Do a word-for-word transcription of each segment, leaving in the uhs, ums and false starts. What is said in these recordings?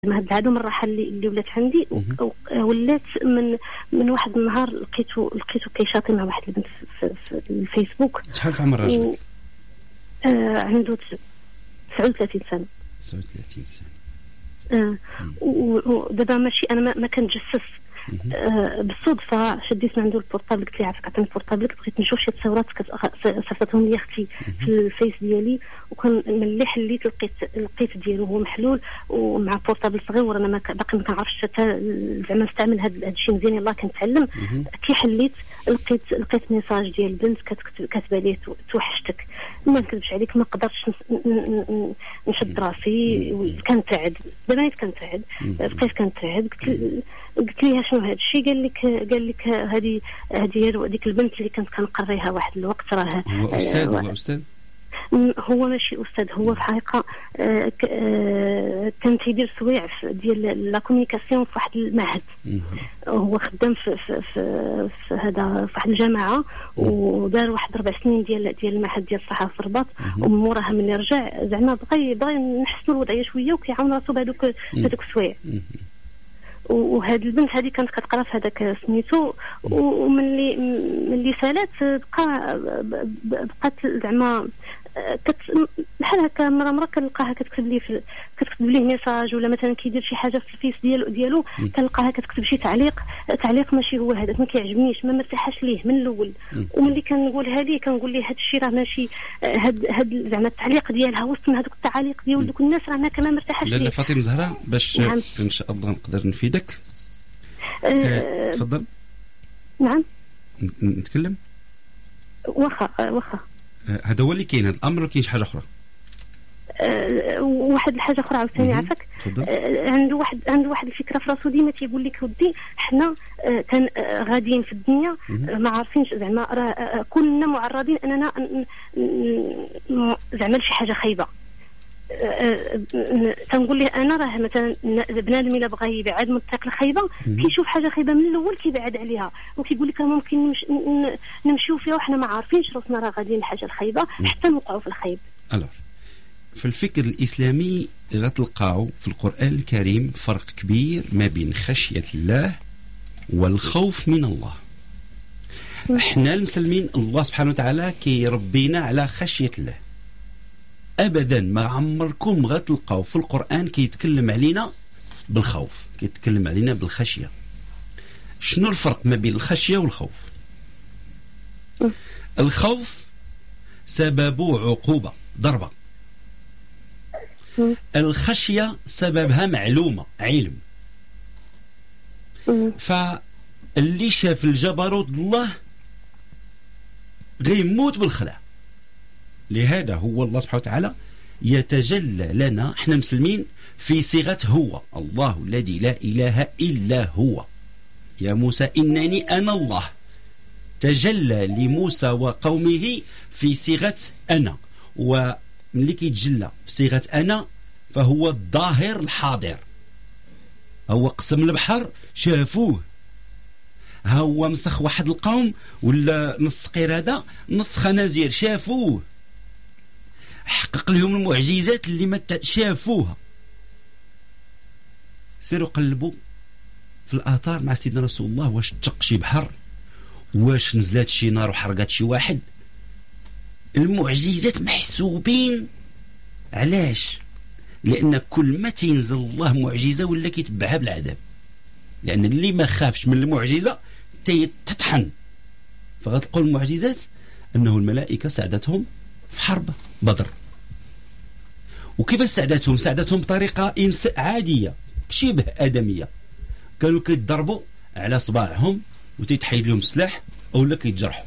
هاد العدو من الراحه اللي اللي ولات عندي ولات من من واحد النهار لقيتو لقيتو كيشاطي مع واحد البنت في, في الفيسبوك. شحال في عمر راجلك؟ آه عنده تسعة وثلاثين سنه. تسعة وثلاثين سنه. اه ودابا ماشي انا ما, ما كنتجسس. آه بالصدفه شديت من عنده البورطابل، قلت لي عافاك عطيني البورطابل، بغيت نشوف شي تصاورات صيفطتهم لي اختي في الفيس ديالي، وكان ملي حليت لقيت لقيت ديالو هو محلول ومع بورطابل صغير. انا ما باقي ما كنعرفش حتى زعما نستعمل هذا الشيء مزيان، يلاه كنتعلم. كي حليت لقيت لقيت ميساج ديال البنت كتكتب كاتبه لي توحشتك. ما نكذبش عليك ما قدرتش نشد راسي، كنتعد دابا كنتعد بقيت كنتعد. قلت قلت ليها شنو هذا الشيء؟ قال لك قال لك هذه هذه هذيك البنت اللي كنت كنقريها واحد الوقت راه هو استاذ. هو استاذ هو ماشي استاذ، هو في حقيقه آه آه كان تيدير سوايع ديال لا كومونيكاسيون في واحد المعهد. هو خدام في في في, في هذا في واحد الجامعه، ودار واحد ربع سنين ديال ديال المعهد ديال الصحه في الرباط. ومن موراها ملي رجع زعما بغى بغى نحسنوا الوضعيه شويه وكيعاون راسو بهذوك بهذوك السوايع. وهاد البنت هذه كانت كتقرا في هذاك سميتو، وملي ملي سالات بقى بقات زعما كت بحال هكا مره مره كنلقاها كتكتب لي في كتكتب ليه ميساج، ولا مثلا كيدير شي حاجه في الفيس ديالو ديالو كنلقاها كتكتب شي تعليق تعليق ماشي هو هذاك، ما كيعجبنيش، ما مرتاحاش ليه من الاول. وملي كنقولها ليه كنقول ليه هذا الشيء راه ماشي هاد هاد زعما التعليق ديالها وسط من هذوك التعاليق ديال دوك الناس راه ما كما مرتاحاش ليه. لاله فاطمه زهراء باش نعم. ان شاء الله نقدر نفيدك. تفضل. أه نعم نتكلم. واخا واخا هذا هو اللي كاين هذا الامر، كاين شي حاجه اخرى. أه واحد الحاجه اخرى عاوتاني عافاك. أه عنده واحد عنده واحد الفكره في راسو ديما تيقول لك ودي حنا أه كان أه غاديين في الدنيا أه ما عارفينش زعما راه أه كلنا معرضين اننا زعما لشي حاجه خايبه. تنقول له انا راه مثلا بنادم الا بغى يبعد من الطريق الخايبه كيشوف حاجه خايبه من الاول كيبعد عليها، وكيقول لك ممكن نمش نمشيو فيها وحنا ما عارفينش راسنا راه غاديين لحاجه الخايبه حتى نوقعوا في الخايب. الوغ في الفكر الاسلامي غتلقاو في القران الكريم فرق كبير ما بين خشيه الله والخوف من الله. احنا المسلمين الله سبحانه وتعالى كيربينا على خشيه الله. ابدا ما عمركم غتلقاو في القران كيتكلم علينا بالخوف، كيتكلم علينا بالخشيه. شنو الفرق ما بين الخشيه والخوف؟ الخوف سببه عقوبه ضربه، الخشيه سببها معلومه علم. فاللي شاف الجبروت الله غيموت بالخلع. لهذا هو الله سبحانه وتعالى يتجلى لنا احنا مسلمين في صيغة هو الله الذي لا إله إلا هو. يا موسى إنني أنا الله. تجلى لموسى وقومه في صيغة أنا، وملي كيتجلى في صيغة أنا فهو الظاهر الحاضر. هو قسم البحر شافوه، هو مسخ واحد القوم ولا نص قردة نص خنازير شافوه، حقق لهم المعجزات اللي ما شافوها. سيروا قلبوا في الآثار مع سيدنا رسول الله، واش تشق شي بحر، واش نزلات شي نار وحرقات شي واحد. المعجزات محسوبين. علاش؟ لأن كل ما تنزل الله معجزة ولا كيتبعها بالعذاب، لأن اللي ما خافش من المعجزة تتطحن. فغتلقوا المعجزات أنه الملائكة ساعدتهم في حرب بدر. وكيف ساعدتهم؟ ساعدتهم بطريقة عادية شبه آدمية. كانوا كيتضربوا على صباعهم وتيتحيد لهم السلاح أو لا كيتجرحوا.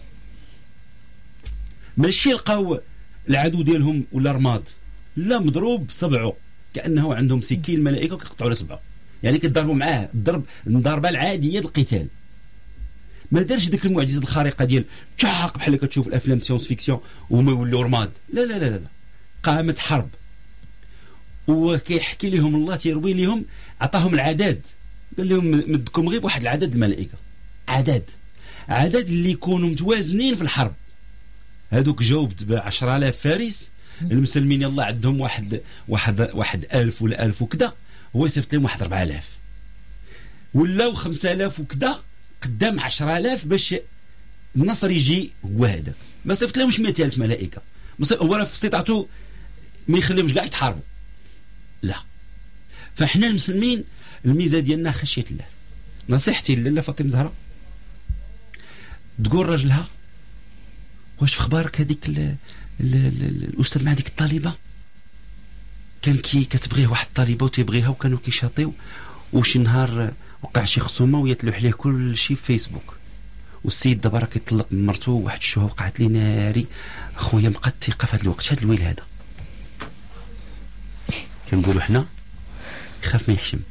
ماشي لقاو العدو ديالهم ولا رماد، لا مضروب بصبعه كأنه عندهم سكين الملائكة وكيقطعوا له صبعه. يعني كيتضربوا معاه الضرب المضاربة العادية القتال. ما دارش ديك المعجزه الخارقه ديال تشاق بحال كتشوف الافلام سيونس فيكسيون وما يوليو رماد. لا لا لا لا قامت حرب وكيحكي لهم الله تيروي لهم، عطاهم العدد، قال لهم مدكم غير واحد العدد الملائكه، عدد عدد اللي يكونوا متوازنين في الحرب. هذوك جاوبت ب عشرة آلاف فارس، المسلمين يلا عندهم واحد واحد واحد ألف ولا ألف وكذا، هو يصيفط لهم واحد أربعة آلاف ولاو خمسة آلاف وكذا قدام عشرة آلاف باش النصر يجي هو هذاك. ما صيفط لهمش مئة ألف ملائكه، هو في استطاعته ما يخليهمش كاع يتحاربوا، لا. فاحنا المسلمين الميزه ديالنا خشيه الله. نصيحتي لله فاطمه الزهراء تقول راجلها واش في اخبارك هذيك الاستاذ مع هذيك الطالبه كان كي كتبغيه واحد الطالبه وتيبغيها وكانوا كيشاطيو وشي نهار وقع شي خصومه ويتلوح ليه كل شيء في فيسبوك والسيد دابا راه كيطلق من مرته واحد الشوهه وقعت لي ناري خويا مابقات الثقه في هذا الوقت هذا الويل هذا. كنقولوا حنا يخاف ما يحشم.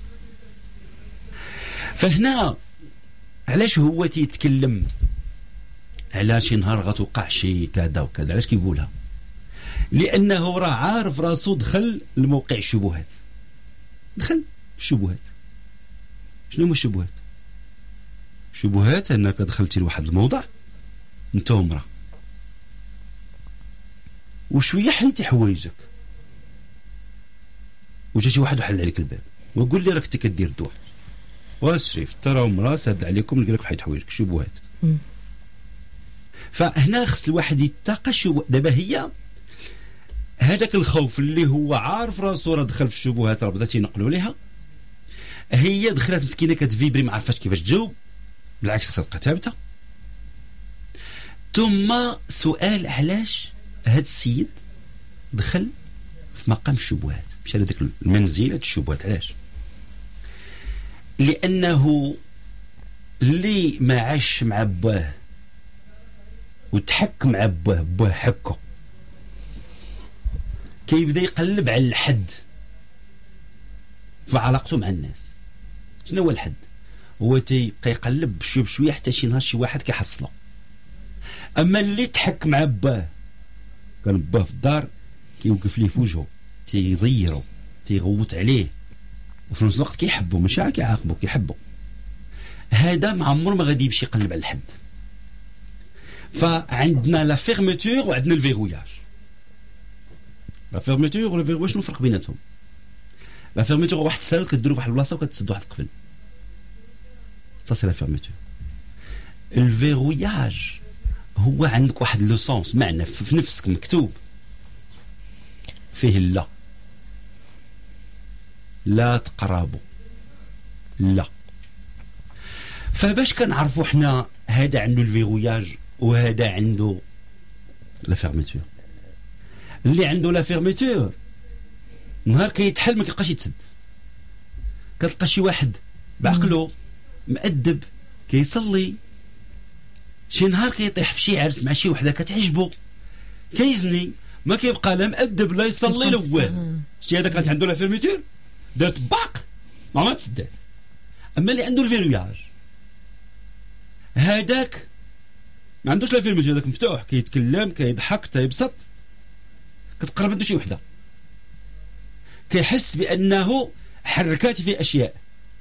فهنا علاش هو تيتكلم على شي نهار غتوقع شي كذا وكذا؟ علاش كيقولها؟ لانه راه عارف راسو دخل لموقع الشبهات، دخل في الشبهات. شنو هما الشبهات؟ الشبهات انك دخلتي لواحد الموضع انت ومراه وشويه حيتي حوايجك وجا شي واحد وحل عليك الباب وقول لي راك انت كدير الدواء واسريف ترى ومراه ساد عليكم نلقى لك حيت حوايجك. شبهات. فهنا خص الواحد يتقى الشبهات. دابا هي هذاك الخوف اللي هو عارف راسو راه دخل في الشبهات راه بدا تينقلوا ليها، هي دخلت مسكينه كتفيبري ما عرفاش كيفاش تجاوب، بالعكس صدقه ثابته. ثم سؤال علاش هذا السيد دخل في مقام الشبهات، مشى لهذاك المنزله الشبهات؟ علاش؟ لانه اللي ما عاش مع باه وتحك مع باه باه حكه كيبدا يقلب على الحد في علاقته مع الناس. شنو هو الحد؟ هو تيبقى يقلب بشويه بشويه حتى شي نهار شي واحد كيحصله. اما اللي تحك مع باه كان باه في الدار كيوقف ليه في وجهه تيزيرو تيغوت عليه وفي نفس الوقت كيحبه ماشي كيعاقبه كيحبه. هذا ما عمره ما غادي يمشي يقلب على الحد. فعندنا لا فيرميتور وعندنا الفيغوياج. لا فيرميتور ولا الفيغوياج شنو الفرق بيناتهم؟ لا فيرميتور واحد السالوت كديرو فواحد البلاصه وكتسد واحد القفل، ça c'est la fermeture. الفيغوياج هو عندك واحد لو سونس معنى في نفسك مكتوب فيه لا لا تقربوا لا. فباش كنعرفوا حنا هذا عنده الفيغوياج وهذا عنده لا فيرميتور؟ اللي عنده لا فيرميتور نهار كيتحل ما كيبقاش يتسد. كتلقى شي واحد بعقله مؤدب كيصلي شي نهار كيطيح في شي عرس مع شي وحده كتعجبو كيزني ما كيبقى لا مؤدب لا يصلي لا والو. شتي هذا كانت عنده لا فيرميتور دارت باق ما ما تسدات. اما اللي عنده الفيرياج هذاك ما عندوش لا فيرميتور، هذاك مفتوح كيتكلم كيضحك تيبسط كتقرب عنده شي وحده كيحس بانه حركات في اشياء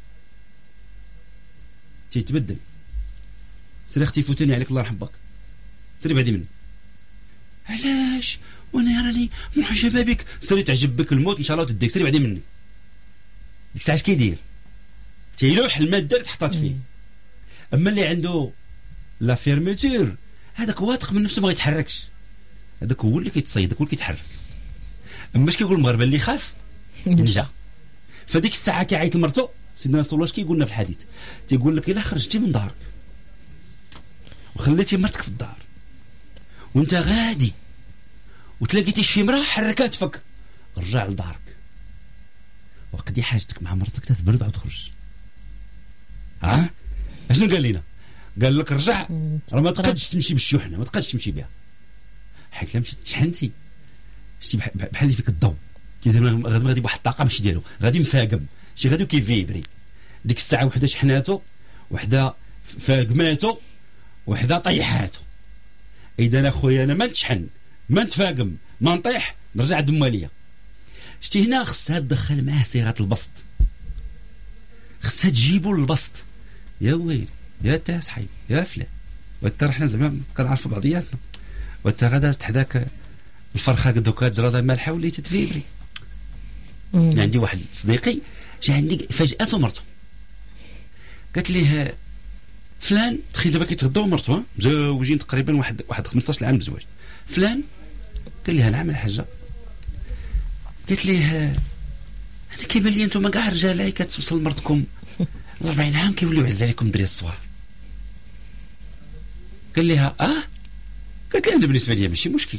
تيتبدل. سيري اختي فوتني عليك الله يرحم باك، سيري بعدي مني. علاش وانا راني معجبه بك؟ سيري تعجب بك الموت ان شاء الله وتديك، سيري بعدي مني. ديك الساعه اش كيدير؟ تيلوح الماده اللي تحطات فيه. اما اللي عنده لا فيرميتور هذاك واثق من نفسه ما يتحركش، هذاك هو اللي كيتصيد هو اللي كيتحرك. اما اش كيقول المغاربه اللي خاف نجا. فديك الساعه كيعيط لمرتو سيدنا رسول الله اش كيقول لنا في الحديث؟ تيقول لك الا خرجتي من دارك وخليتي مرتك في الدار وانت غادي وتلاقيتي شي مراه حركات فك، رجع لدارك وقضي حاجتك مع مرتك تتبرد وعاود خرج. ها اشنو قال لنا؟ قال لك رجع راه ما تقدش تمشي بالشحنه، ما تقدش تمشي بها حيت لا مشيت تشحنتي شتي بحال اللي فيك الضو كيزعما غادي غادي بواحد الطاقه ماشي ديالو، غادي مفاقم شي غادي كيفيبري. ديك الساعه وحده شحناتو وحده فاقماتو وحده طيحاتو. اذا اخويا انا ما نتشحن ما نتفاقم ما نطيح نرجع دماليه. شتي هنا خصها تدخل معاه صيغه البسط، خصها تجيبو للبسط. يا ويلي يا تا صحيب يا فلان وانت حنا زعما كنعرفوا بعضياتنا وانت غادا دازت حداك الفرخه دوكا جراده مالحه وليت تفيبري. عندي واحد صديقي جا عندي فاجأته مرته، قالت ليه فلان، تخيل دابا كيتغداو مرته مزوجين تقريبا واحد واحد خمسطاش عام بزواج، فلان قال لها نعم الحاجه، قالت ليه انا كيبان لي انتم كاع رجاله كتوصل مرتكم أربعين عام كيوليو عز عليكم دري الصوار. قال لها اه، قالت لي انا بالنسبه لي ماشي مشكل.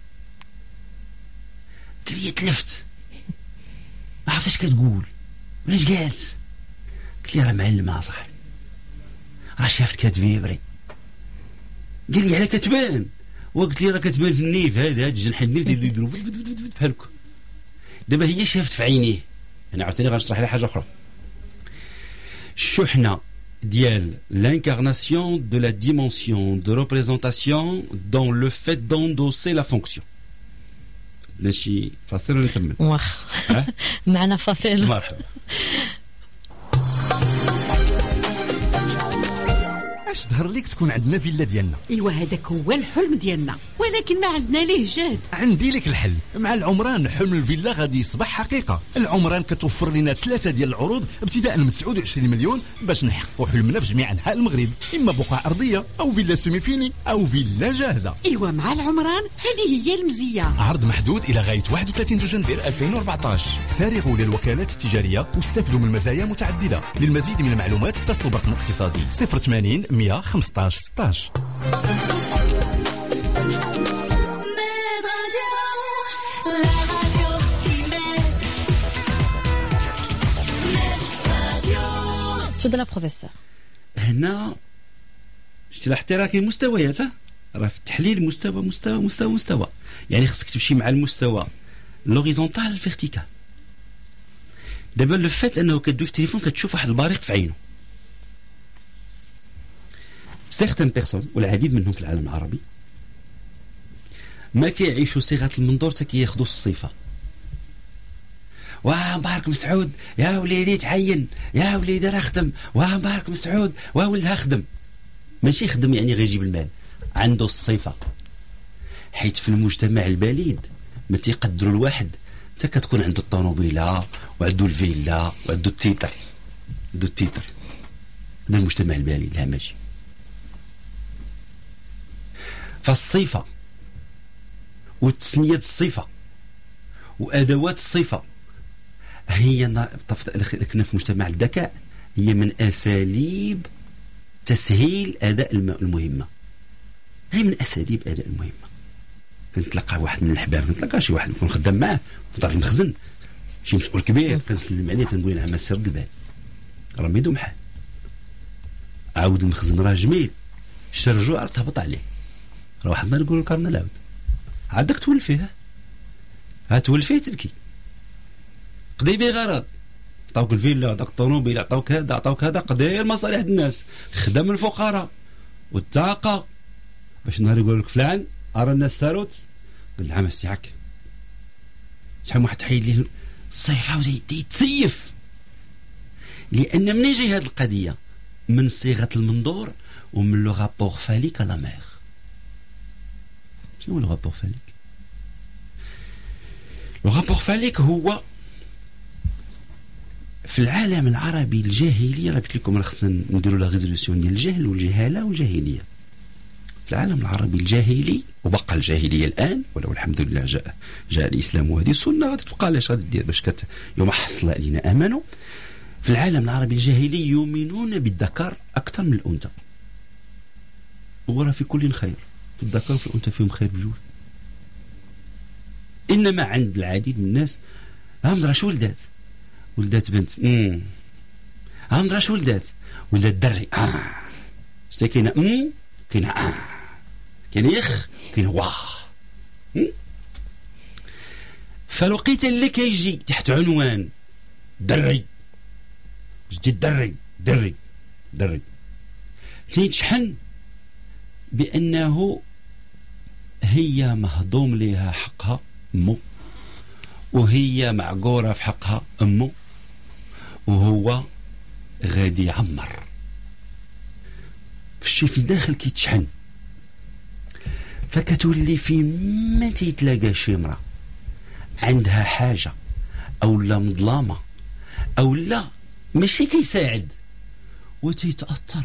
قال لي تلفت ما عرفتش اش كتقول ولاش قالت، قلت لي راه معلمه صاحبي، راه شافت كتفيبري. قال لي على كتبان، وقلت لي راه كتبان في النيف هذا هذا الجنح النيف اللي يديروا بحال هكا. دابا هي شافت في عينيه. انا عاوتاني غنشرح لها حاجه اخرى. الشحنه ديال l'incarnation de la dimension de représentation dans le fait d'endosser la fonction. ماشي فاصل ونكمل. واخ معنا فاصل. مرحبا. اش ظهر ليك تكون عندنا فيلا ديالنا؟ ايوا هذاك هو الحلم ديالنا، ولكن ما عندنا ليه جهد. عندي لك الحل. مع العمران حلم الفيلا غادي يصبح حقيقه. العمران كتوفر لنا ثلاثه ديال العروض ابتداء من تسعة وعشرين مليون باش نحققوا حلمنا في جميع انحاء المغرب، اما بقعه ارضيه او فيلا سيمي فيني او فيلا جاهزه. ايوا مع العمران هذه هي المزيه. عرض محدود الى غايه واحد وثلاثين دجنبر ألفين وأربعطاش. سارعوا للوكالات التجاريه واستفدوا من مزايا متعدده. للمزيد من المعلومات اتصلوا برقم اقتصادي صفر ثمانين مية خمسطاش ستطاش. تفضل بروفيسور. هنا شتي لاحظتي راه كاين مستويات، راه في التحليل مستوى مستوى مستوى مستوى، يعني خصك تمشي مع المستوى لوريزونتال الفيرتيكال. دابا لو فات انه كدوي في التليفون كتشوف واحد البريق في عينه. سيغتان بيرسون والعديد منهم في العالم العربي ما كيعيشوا صيغه المنظور حتى كياخذوا الصفه. واه مبارك مسعود يا وليدي تعين، يا وليدي راه خدم، واه مبارك مسعود واه ولدها خدم. ماشي خدم يعني غيجيب المال، عنده الصفه. حيت في المجتمع البليد ما تيقدروا الواحد حتى كتكون عنده الطوموبيله وعنده الفيلا وعنده التيتر، عنده التيتر. هذا المجتمع البليد الهمجي. فالصفه وتسميه الصفه وادوات الصفه هي كنا في مجتمع الذكاء، هي من اساليب تسهيل اداء المهمه. هي من اساليب اداء المهمه. نتلقى واحد من الاحباب، نتلقى شي واحد نكون خدام معاه في دار المخزن، شي مسؤول كبير، كنسلم عليه تنقول له مسير رد البال راه ما يدوم حال. عاود المخزن راه جميل، شتا الرجوع تهبط عليه، راه واحد النهار يقول لك رانا العاود عادك تولف فيه، ها تولف فيه تبكي. قضي به غرض، عطاوك الفيلا، عطاوك الطوموبيل، عطاوك هذا، عطاوك هذا، قضي مصالح الناس، خدم الفقراء والطاقه، باش نهار يقول لك فلان ارى الناس ساروت، قل لها مسيعك. شحال واحد تحيد ليه الصيفه ودا يتسيف، لان منين جاي هذه القضيه؟ من صيغه المنظور ومن لو رابور فاليك على مير. شنو هو لو رابور فاليك؟ لو رابور فاليك هو في العالم العربي الجاهلي، راه قلت لكم راه خصنا نديروا لا ريزوليسيون ديال الجهل والجهاله والجاهليه. في العالم العربي الجاهلي، وبقى الجاهليه الان ولو الحمد لله جاء جاء الاسلام وهذه السنه، غادي تبقى علاش غادي دير باش كت يوم حصل الذين امنوا. في العالم العربي الجاهلي يؤمنون بالذكر اكثر من الانثى، ورا في كل خير، في الذكر وفي الانثى فيهم خير بجوج. انما عند العديد من الناس هم راه شو ولدات ولدات بنت، امم هم راه شو ولدات ولدات دري، اه شتا كاينه ام كاينه اه كاين يخ كاين واه. فالوقيته اللي كيجي تحت عنوان دري جديد دري دري دري تيتشحن بأنه هي مهضوم لها حقها أمه، وهي معقورة في حقها أمه، وهو غادي يعمر فالشي في الداخل كيتشحن. فكتولي في ما تيتلاقى شي مرأة عندها حاجة أو لا مظلامة او لا ماشي كيساعد وتيتاثر.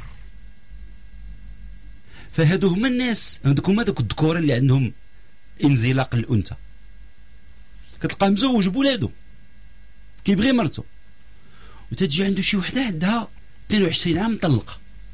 فهادو هما الناس، هادوك هما دوك الذكور اللي عندهم انزلاق الانثى، كتلقاه مزوج بولادو كيبغي مرتو، وتجي عنده شي وحده عندها اثنين وعشرين عام مطلقه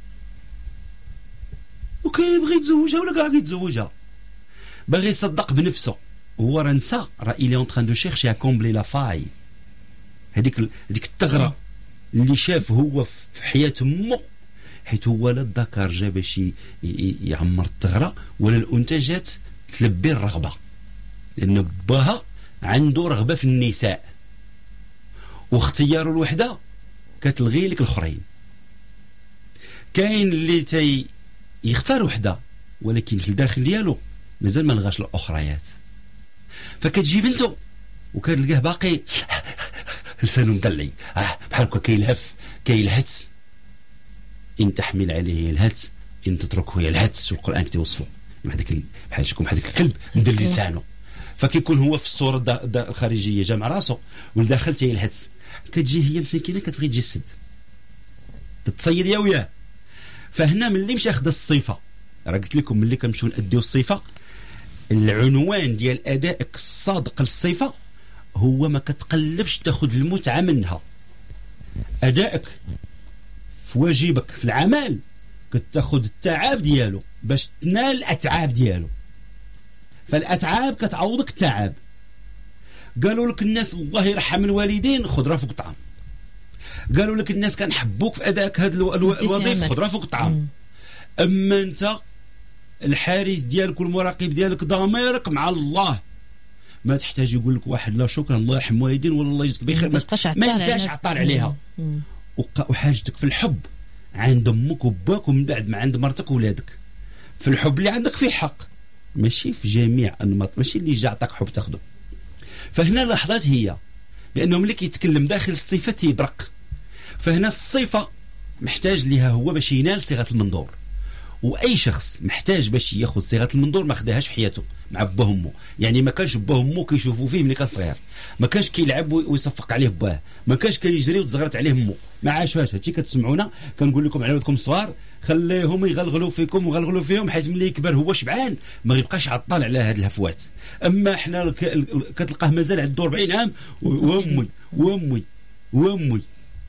وكيبغي يتزوجها ولا كاع كيتزوجها، باغي يصدق بنفسه، هو راه نسى، راه إلي اون تران دو شيرشي ا كومبلي لا فاي، هذيك هذيك الثغره اللي شاف هو في حياه امه، حيت هو لا الذكر جا باش يعمر الثغره ولا الانثى جات تلبي الرغبه، لان باها عنده رغبه في النساء، واختيار الوحده كتلغي لك الاخرين. كاين اللي تي يختار وحده ولكن في الداخل ديالو مازال ما لغاش الاخريات، فكتجي بنته وكتلقاه باقي لسانو مدلعي آه بحال هكا كيلهف كيلهت، ان تحمل عليه يلهت ان تتركه يلهت، والقران كيوصفه بحال هذاك بحال شكون بحال هذاك الكلب مدل لسانه، فكيكون هو في الصوره دا دا الخارجيه جامع راسه والداخل تيلهت، كتجي هي مسكينه كتبغي تجسد تتصيد يا وياه. فهنا ملي مشى اخذ الصفه، راه قلت لكم ملي كنمشيو ناديو الصفه، العنوان ديال ادائك الصادق للصفه هو ما كتقلبش تاخذ المتعه منها. ادائك في واجبك في العمل كتاخذ التعب ديالو باش تنال الاتعاب ديالو، فالاتعاب كتعوضك التعب. قالوا لك الناس الله يرحم الوالدين خذ راه فوق الطعام، قالوا لك الناس كنحبوك في ادائك هذه الوظيفه خذ راه فوق الطعام. اما انت الحارس ديالك والمراقب ديالك ضميرك مع الله، ما تحتاج يقول لك واحد لا شكرا الله يرحم الوالدين ولا الله يجزيك بخير، ما انتاش عطار عليها. وحاجتك في الحب عند امك وباك ومن بعد ما عند مرتك وولادك، في الحب اللي عندك فيه حق، ماشي في جميع انماط، ماشي اللي جا عطاك حب تاخذه. فهنا لحظات هي بانه ملي كيتكلم داخل الصفه تيبرق، فهنا الصفه محتاج ليها هو باش ينال صيغه المنظور، واي شخص محتاج باش ياخذ صيغه المنظور ما خداهاش في حياته مع باه امه، يعني ما كانش باه امه كيشوفوا فيه ملي كان صغير، ما كانش كيلعب ويصفق عليه باه، ما كانش كيجري وتزغرت عليه امه، ما عاشوهاش. هادشي كتسمعونا كنقول لكم على ولادكم الصغار خليهم يغلغلوا فيكم ويغلغلوا فيهم، حيت ملي يكبر هو شبعان ما غيبقاش عطال على هاد الهفوات. اما حنا كتلقاه مازال عنده أربعين عام وامي وامي وامي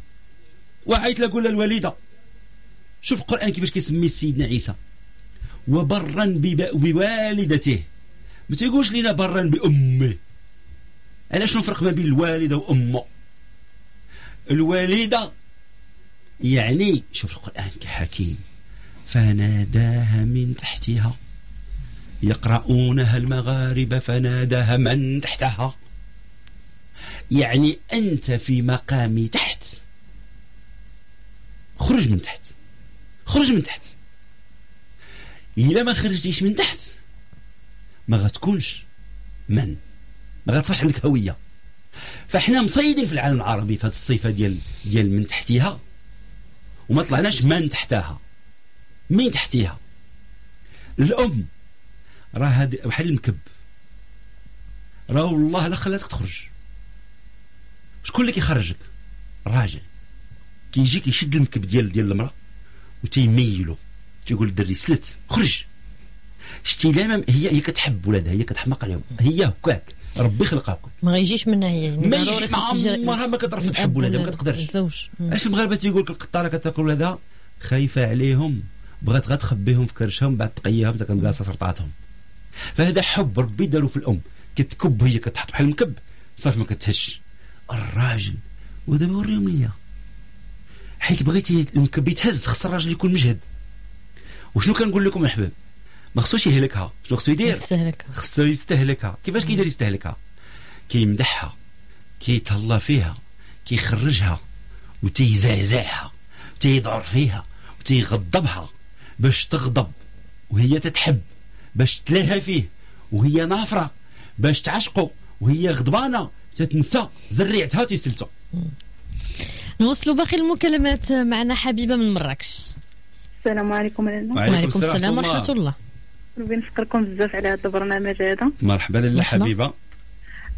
وعيط لها قول لها الوالده. شوف القرآن كيفاش كيسمي سيدنا عيسى وبرا بوالدته، ما تيقولش لينا برا بأمه. علاش نفرق ما بين الوالدة وأمه؟ الوالدة يعني شوف القرآن كحكيم، فناداها من تحتها يقرؤونها المغاربة فناداها من تحتها، يعني أنت في مقام تحت، خرج من تحت، خرج من تحت. إلا ما خرجتيش من تحت ما غتكونش من، ما غتصبحش عندك هوية. فاحنا مصيدين في العالم العربي في هذه الصفة ديال ديال من تحتها، وما طلعناش من تحتها. من تحتها الأم راه هذا بحال المكب، راه والله لا خلاتك تخرج. شكون اللي كيخرجك؟ الراجل كيجي كيشد المكب ديال ديال المرأة وتيميلو، تيقول الدري سلت خرج. شتي لا هي هي كتحب ولادها، هي كتحماق عليهم، هي هكاك ربي خلقها هكاك، ما غيجيش منها هي، يعني ما يجي مع عمرها ما كتعرف تحب ولادها، ما كتقدرش. اش المغاربه تيقول لك القطاره كتاكل ولادها خايفه عليهم، بغات غير تخبيهم في كرشهم بعد تقيهم حتى كنقاصه سرطاتهم. فهذا حب ربي داروا في الام، كتكب هي كتحط بحال المكب صافي ما كتهش. الراجل ودابا وريهم ليا، حيت بغيتي المكب يتهز خص الراجل يكون مجهد. وشنو كنقول لكم احباب؟ ما خصوش يهلكها، شنو خصو يدير؟ يستهلكها، خصو يستهلكها. كيفاش كيدير يستهلكها؟ كيمدحها، كيتهلا فيها، كيخرجها وتيزعزعها وتيدعر فيها وتيغضبها باش تغضب وهي تتحب، باش تلهى فيه وهي نافره، باش تعشقه وهي غضبانه تتنسى زريعتها تيسلتو. نوصلوا باقي المكالمات. معنا حبيبه من مراكش. السلام عليكم لاله. وعليكم السلام ورحمه الله. نبغي نشكركم بزاف على هذا البرنامج هذا. مرحبا لاله حبيبه.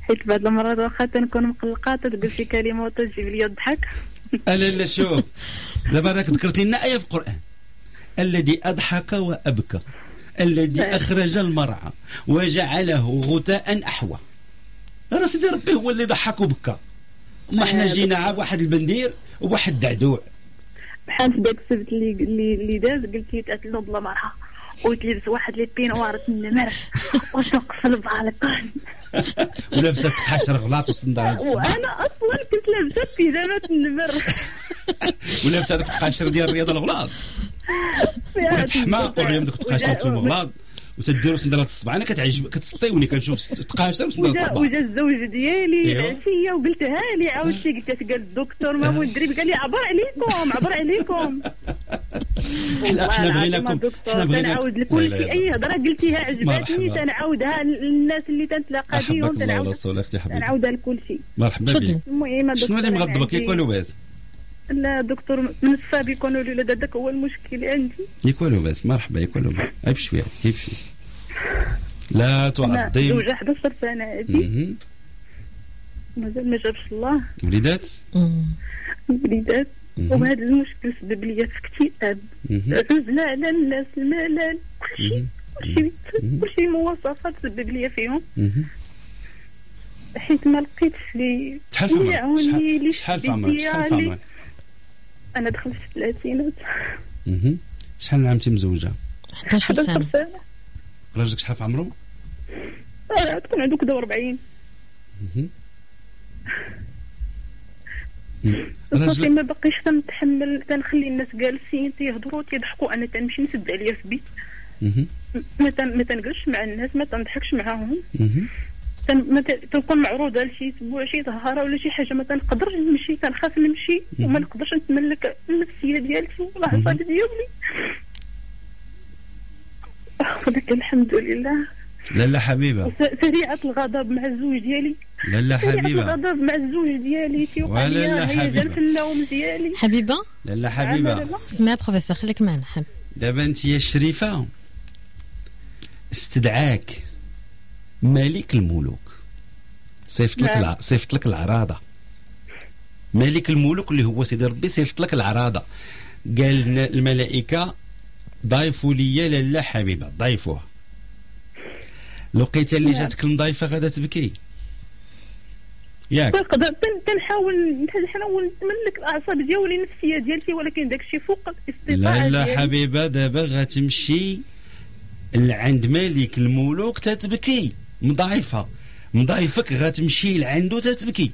حيت بعض المرات واخا تنكون مقلقه تقول شي كلمه وتجيب لي الضحك. لا لا شوف دابا راك ذكرتي لنا آية في القرآن، الذي أضحك وأبكى الذي أخرج المرعى وجعله غثاء أحوى. راه سيدي ربي هو اللي ضحك وبكى، ما احنا جينا عا واحد البندير وواحد الدعدوع. بحال في داك السبت اللي اللي اللي داز قلتي تاتلو بلا مرحه وتلبس واحد لي بينوار النمر وتوقف في البالكون ولابسه تقاشر غلاط وصندالات الصباح، وانا اصلا كنت لابسه بيجامه النمر ولابسه داك التقاشر ديال الرياضه الغلاط وكتحماق واليوم داك التقاشر تما غلاط وتديروا صندالات الصباح. انا كتعجب كتسطيوني كنشوف تقاشر وصندالات الصباح. وجا الزوج ديالي العشيه وقلتها لي عاودتي قلت قال الدكتور مامون الدريب قال لي عبر عليكم عبر عليكم. احنا بغيناكم احنا بغينا نعاود لكل شيء اي هضره قلتيها عجبتني تنعاودها للناس اللي تنتلاقى بهم تنعاودها لكل شيء. مرحبا بك. المهم شنو اللي مغضبك ياك والو باس؟ لا دكتور من الصعب يكونوا لي هذاك هو المشكل عندي. ياك والو باس مرحبا ياك والو باس غير بشويه كيف شويه لا تعظم. زوجة أحد عشر سنة هادي مازال ما جابش الله. وليدات؟ وليدات. وهذا المشكل سبب لي في اكتئاب، عزلة على الناس، الملل، كلشي كلشي كلشي مواصفات سبب لي فيهم حيت ما لقيتش لي اللي يعاوني لي. شحال في عمرك؟ شحال في عمرك؟ أنا دخلت في الثلاثينات. شحال من عام انت مزوجة؟ إحدى عشر سنة. راجلك شحال في عمره؟ اه تكون عنده كذا أربعين. راجل ما باقيش تنتحمل تنخلي الناس جالسين تيهضروا تيضحكوا انا تنمشي نسد عليا في بيت ما ما تنجلسش مع الناس ما تنضحكش معاهم تن تنكون معروضه لشي اسبوع شي سهره ولا شي حاجه ما تنقدرش نمشي تنخاف نمشي وما نقدرش نتملك النفسيه ديالتي والاعصاب ديالي ولكن الحمد لله. لا لا حبيبه سريعه الغضب مع الزوج ديالي. لا لا حبيبه الغضب مع الزوج ديالي تيوقع لي هيجان في النوم ديالي. حبيبه لا لا حبيبه اسمع بروفيسور خليك معنا حب. دابا انت يا شريفه استدعاك ملك الملوك صيفط لك الع... صيفط لك العراضه. ملك الملوك اللي هو سيدي ربي صيفط لك العراضه قال لنا الملائكه ضيفوا لي لالا حبيبه ضيفوها. لقيت اللي جاتك المضيفه غادا تبكي ياك تنقدر تنحاول نحاول نتملك الاعصاب ديالي النفسيه ديالتي ولكن داكشي فوق الاستطاعه. لا لا حبيبه دابا غتمشي لعند ملك الملوك تتبكي مضايفه مضايفك غتمشي لعندو تتبكي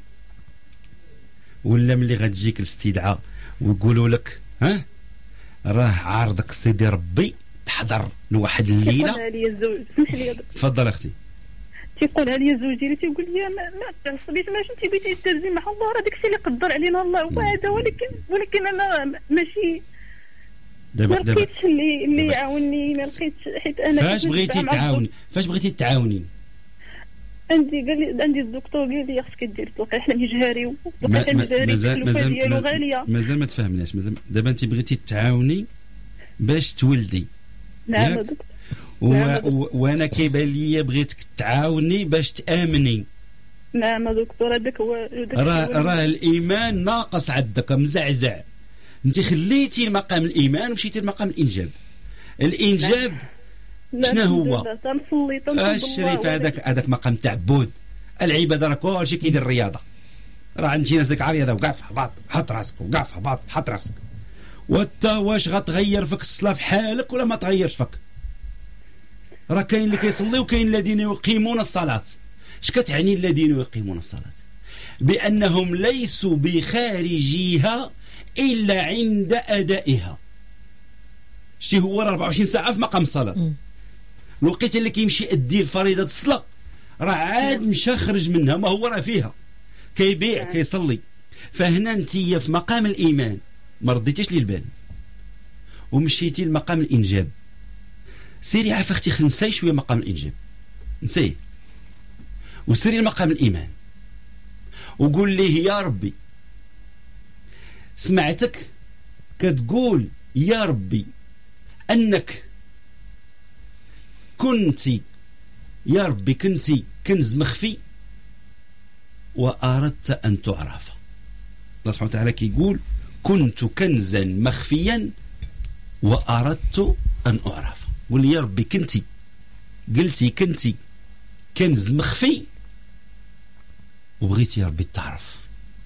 ولا ملي غتجيك الاستدعاء ويقولوا لك ها راه عارضك سيدي ربي تحضر لواحد الليله. تقولها لي الزوج سمح لي تفضل اختي. تيقولها لي الزوج ديالي تيقول لي ما ما تعصبيش ماشي انت بغيتي تسترزي مع الله راه داكشي اللي قدر علينا الله وهذا ولكن ولكن انا ماشي دابا ما لقيتش اللي اللي يعاوني ما لقيتش حيت انا فاش بغيتي تعاوني فاش بغيتي تعاوني عندي قال لي عندي الدكتور قال لي خصك دير الوقايه حنا مجهري الوقايه المجهري الكلفه ديالو غاليه. مازال ما تفهمناش مازال دابا انت بغيتي تعاوني باش تولدي. نعم دكتور. و... و... وانا كيبان لي بغيتك تعاوني باش تامني. نعم دكتور هذاك هو راه راه الايمان ناقص عندك مزعزع. انت خليتي مقام الايمان ومشيتي لمقام الانجاب. الانجاب شنو هو؟ تنصلي تنصلي الشريف هذاك هذاك مقام التعبد. العباده راه كلشي كيدير الرياضه. راه عندي ناس ديك عريضه وكاع في هباط حط راسك وكاع في هباط حط راسك. وانت واش غتغير فيك الصلاه في حالك ولا ما تغيرش فيك؟ راه كاين اللي كيصلي وكاين الذين يقيمون الصلاه. اش كتعني الذين يقيمون الصلاه؟ بانهم ليسوا بخارجيها الا عند ادائها. شتي هو أربعة وعشرين ساعه في مقام الصلاه. الوقت اللي كيمشي يدي الفريضه الصلاه راه عاد مشى خرج منها ما هو راه فيها كيبيع كيصلي. فهنا انت في مقام الايمان ما رديتيش لي البال ومشيتي لمقام الانجاب. سيري عافا اختي خنساي شويه مقام الانجاب نسيه وسيري لمقام الايمان وقول ليه يا ربي سمعتك كتقول يا ربي انك كنتي يا ربي كنتي كنز مخفي وأردت أن تعرف. الله سبحانه وتعالى كيقول كنت كنزا مخفيا وأردت أن أعرف. قول لي يا ربي كنتي قلتي كنتي كنز مخفي وبغيتي يا ربي تعرف.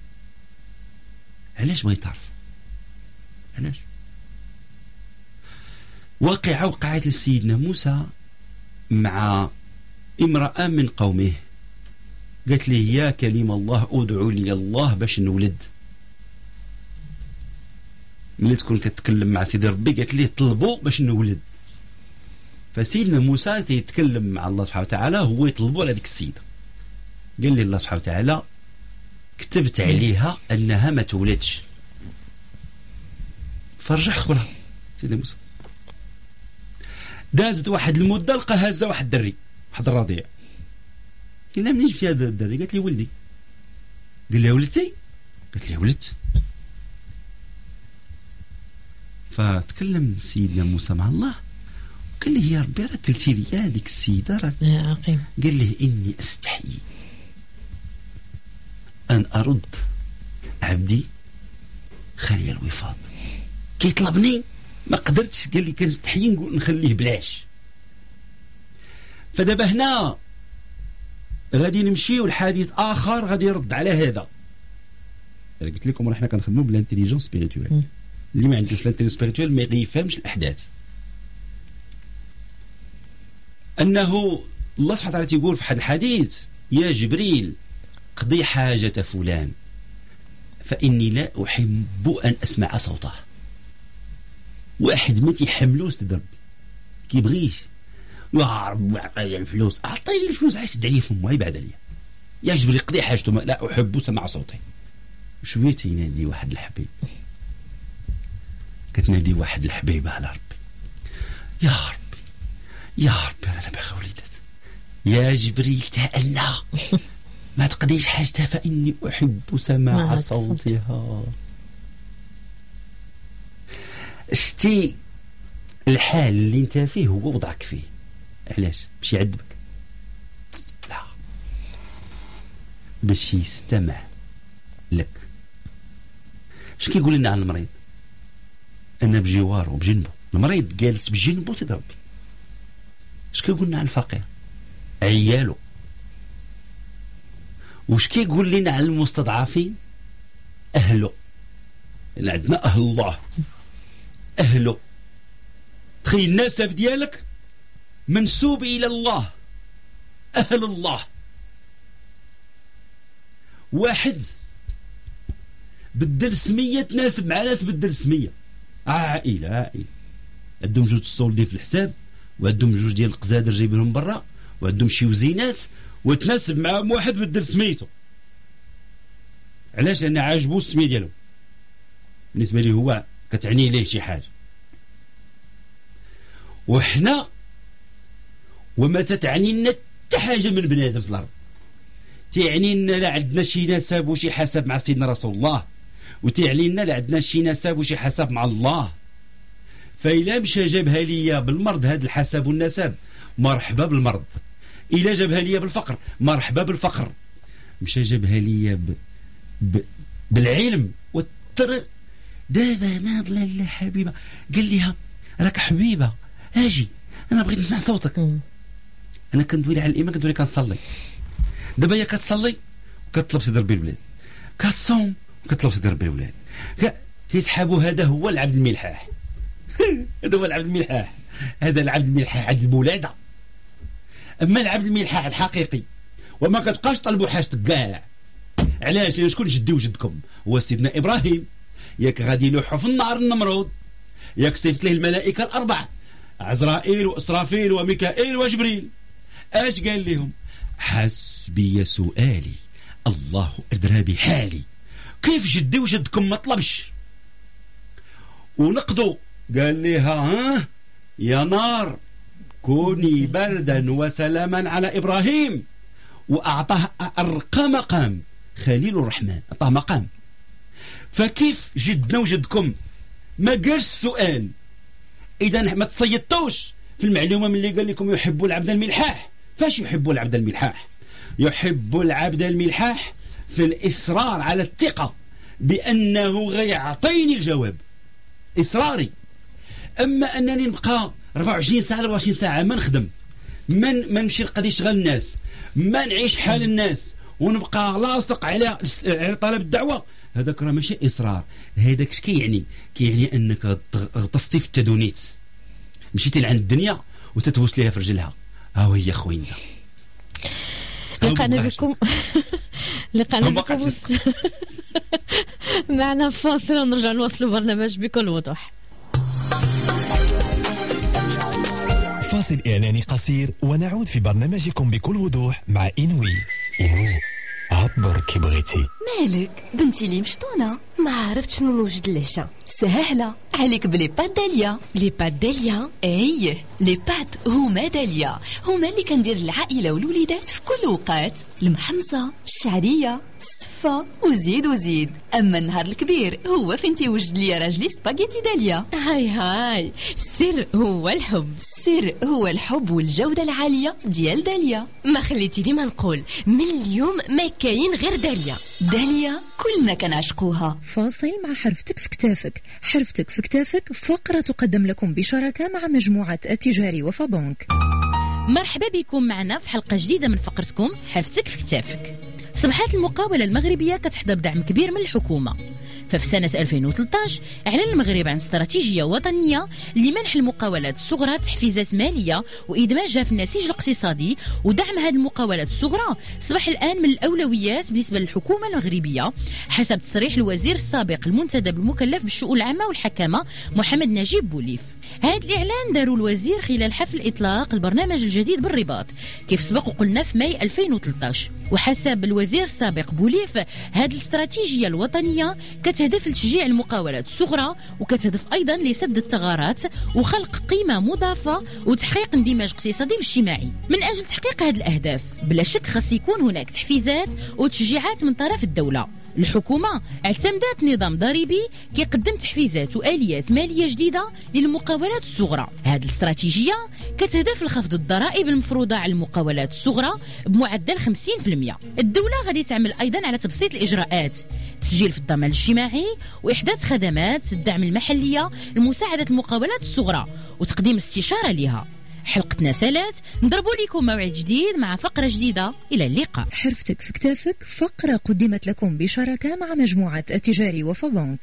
علاش بغيت تعرف؟ علاش؟ واقعة وقعت لسيدنا موسى مع امرأة من قومه، قالت لي يا كلمة الله ادعو لي الله باش نولد. ملي تكون كتكلم مع سيدي ربي قالت لي طلبوا باش نولد. فسيدنا موسى تيتكلم مع الله سبحانه وتعالى هو يطلبوا على ديك السيدة. قال لي الله سبحانه وتعالى كتبت عليها انها ما تولدش. فرجع خبرها سيدنا موسى. دازت واحد المده لقى هازه واحد الدري واحد الرضيع. قال لها منين جبتي هذا الدري؟ قالت لي ولدي. قال لها ولدتي؟ قالت لي ولدت. فتكلم سيدنا موسى مع الله قال له يا ربي راك قلتي لي هذيك السيده راك يا عقيم. قال له اني استحيي ان ارد عبدي خالي الوفاض. كيطلبني ما قدرتش، قال لي كنستحيي نقول نخليه بلاش. فدابا هنا غادي نمشيو لحديث اخر غادي يرد على هذا. انا قلت لكم راه حنا كنخدموا بالانتيليجونس سبيريتوال. اللي ما عندوش الانتيليجونس سبيريتوال ما يفهمش الاحداث. انه الله سبحانه وتعالى تيقول في هذا الحديث يا جبريل قضي حاجة فلان فإني لا أحب أن أسمع صوته. واحد ما تيحملوش سيدي ربي كيبغيش يا رب عطيني الفلوس، أعطيني الفلوس عايسد عليه فمو عيب عليا. يا جبريل قضي حاجته لا أحب سمع صوته. شوية تينادي واحد الحبيب، كتنادي واحد الحبيبة على ربي يا ربي يا ربي أنا باغي وليدات. يا جبريل تأنى ما تقضيش حاجتها فإني أحب سماع صوتها. شتي الحال اللي انت فيه هو وضعك فيه. علاش؟ باش يعذبك؟ لا، باش يستمع لك. اش كيقول لنا على المريض؟ أنا بجواره بجنبه. المريض جالس بجنبه سيدي ربي. اش كيقول لنا على الفقير؟ عياله. وش كيقول لنا على المستضعفين؟ أهله. اللي عندنا أهل الله أهله. تخيل النسب ديالك منسوب إلى الله، أهل الله. واحد بدل سمية تناسب مع ناس بدل سمية. عائلة عائلة عندهم جوج الصولدي في الحساب، وعندهم جوج ديال القزادر جايبينهم برا، وعندهم شي وزينات، وتناسب معهم واحد بدل سميته. علاش؟ لأن عاجبو السمية ديالو، بالنسبة ليه هو كتعني ليه شي حاجة. وحنا وما تتعني لنا حتى حاجة من بنادم في الأرض. تعني لنا لا عندنا شي نسب وشي حساب مع سيدنا رسول الله، وتعني لنا لا عندنا شي نسب وشي حساب مع الله. فإلا مشى جابها ليا بالمرض هذا الحساب والنسب مرحبا بالمرض. إلا جابها ليا بالفقر مرحبا بالفقر. مشى جابها ليا ب... ب... بالعلم والتر. دابا ناض لاله حبيبه قال لها راك حبيبه اجي انا بغيت نسمع صوتك. انا كندوي على الامام كندوي كنصلي. دابا هي كتصلي وكتطلب سيدي ربي الولاد، كتصوم وكتطلب سيدي ربي الولاد. كيسحبوا هذا هو العبد الملحاح. هذا هو العبد الملحاح. هذا العبد الملحاح عند الولاده. اما العبد الملحاح الحقيقي وما كتبقاش طلبوا حاجتك كاع. علاش؟ لأن شكون جدي وجدكم؟ هو سيدنا ابراهيم. ياك غادي يلوحوا في النار النمرود، ياك صيفت له الملائكه الاربعه عزرائيل واسرافيل وميكائيل وجبريل. اش قال لهم؟ حسبي سؤالي الله ادرى بحالي. كيف جدي وجدكم ما طلبش؟ ونقضوا قال لها ها يا نار كوني بردا وسلاما على ابراهيم، واعطاه ارقى مقام خليل الرحمن، اعطاه مقام. فكيف جدنا وجدكم ما قالش السؤال؟ اذا ما تصيدتوش في المعلومه من اللي قال لكم يحب العبد الملحاح. فاش يحب العبد الملحاح؟ يحب العبد الملحاح في الإصرار على الثقة بأنه غيعطيني الجواب، إصراري. أما أنني نبقى أربعة وعشرين ساعة أربعة وعشرين ساعة ما نخدم، ما ما نمشي نقضي نشغل الناس، ما نعيش حال الناس، ونبقى لاصق على على طلب الدعوة، هذاك راه ماشي إصرار. هذاك اش كيعني؟ كيعني أنك غطستي في التدونيت، مشيتي لعند الدنيا وتتبوس ليها في رجلها. ها هي خويا انت. لقانا بكم لقانا بكم معنا فاصل ونرجع نواصلوا برنامج بكل وضوح. فاصل إعلاني قصير ونعود في برنامجكم بكل وضوح مع إنوي. إنوي عبر كي بغيتي. مالك بنتي لي مشطونه؟ ما عرفت شنو نوجد العشاء. سهله عليك بلي بات داليا. لي بات داليا؟ ايه لي بات هما داليا، هما اللي كندير للعائله والوليدات في كل وقت، المحمصه الشعريه الصفه وزيد وزيد. اما النهار الكبير هو فين تيوجد لي راجلي سباغيتي داليا. هاي هاي السر هو الحب. السر هو الحب والجوده العاليه ديال داليا. ما خليتي لي ما نقول من اليوم ما كاين غير داليا. داليا كلنا كنعشقوها. فاصل مع حرفتك في كتافك. حرفتك في كتافك فقرة تقدم لكم بشراكة مع مجموعة التجاري وفا بنك. مرحبا بكم معنا في حلقة جديدة من فقرتكم حرفتك في كتافك. صبحات المقاولة المغربية كتحظى بدعم كبير من الحكومة. ففي سنة ألفين وثلاثة عشر أعلن المغرب عن استراتيجية وطنية لمنح المقاولات الصغرى تحفيزات مالية وإدماجها في النسيج الاقتصادي، ودعم هذه المقاولات الصغرى صبح الآن من الأولويات بالنسبة للحكومة المغربية حسب تصريح الوزير السابق المنتدب المكلف بالشؤون العامة والحكامة محمد نجيب بوليف. هذا الإعلان داروا الوزير خلال حفل إطلاق البرنامج الجديد بالرباط كيف سبق وقلنا في ماي ألفين وثلاثة عشر. وحسب الوزير السابق بوليف هذه الاستراتيجية الوطنية كتهدف لتشجيع المقاولات الصغرى، وكتهدف أيضا لسد الثغرات وخلق قيمة مضافة وتحقيق اندماج اقتصادي واجتماعي. من أجل تحقيق هذه الأهداف بلا شك خاص يكون هناك تحفيزات وتشجيعات من طرف الدولة. الحكومة اعتمدت نظام ضريبي كيقدم تحفيزات وآليات مالية جديدة للمقاولات الصغرى. هذه الاستراتيجية كتهدف لخفض الضرائب المفروضة على المقاولات الصغرى بمعدل خمسين بالمئة. الدولة غادي تعمل أيضا على تبسيط الإجراءات، تسجيل في الضمان الاجتماعي، وإحداث خدمات الدعم المحلية لمساعدة المقاولات الصغرى وتقديم استشارة لها. حلقتنا سالات، نضربوا لكم موعد جديد مع فقرة جديدة. إلى اللقاء. حرفتك في كتافك فقرة قدمت لكم بشراكة مع مجموعة التجاري وفا بنك.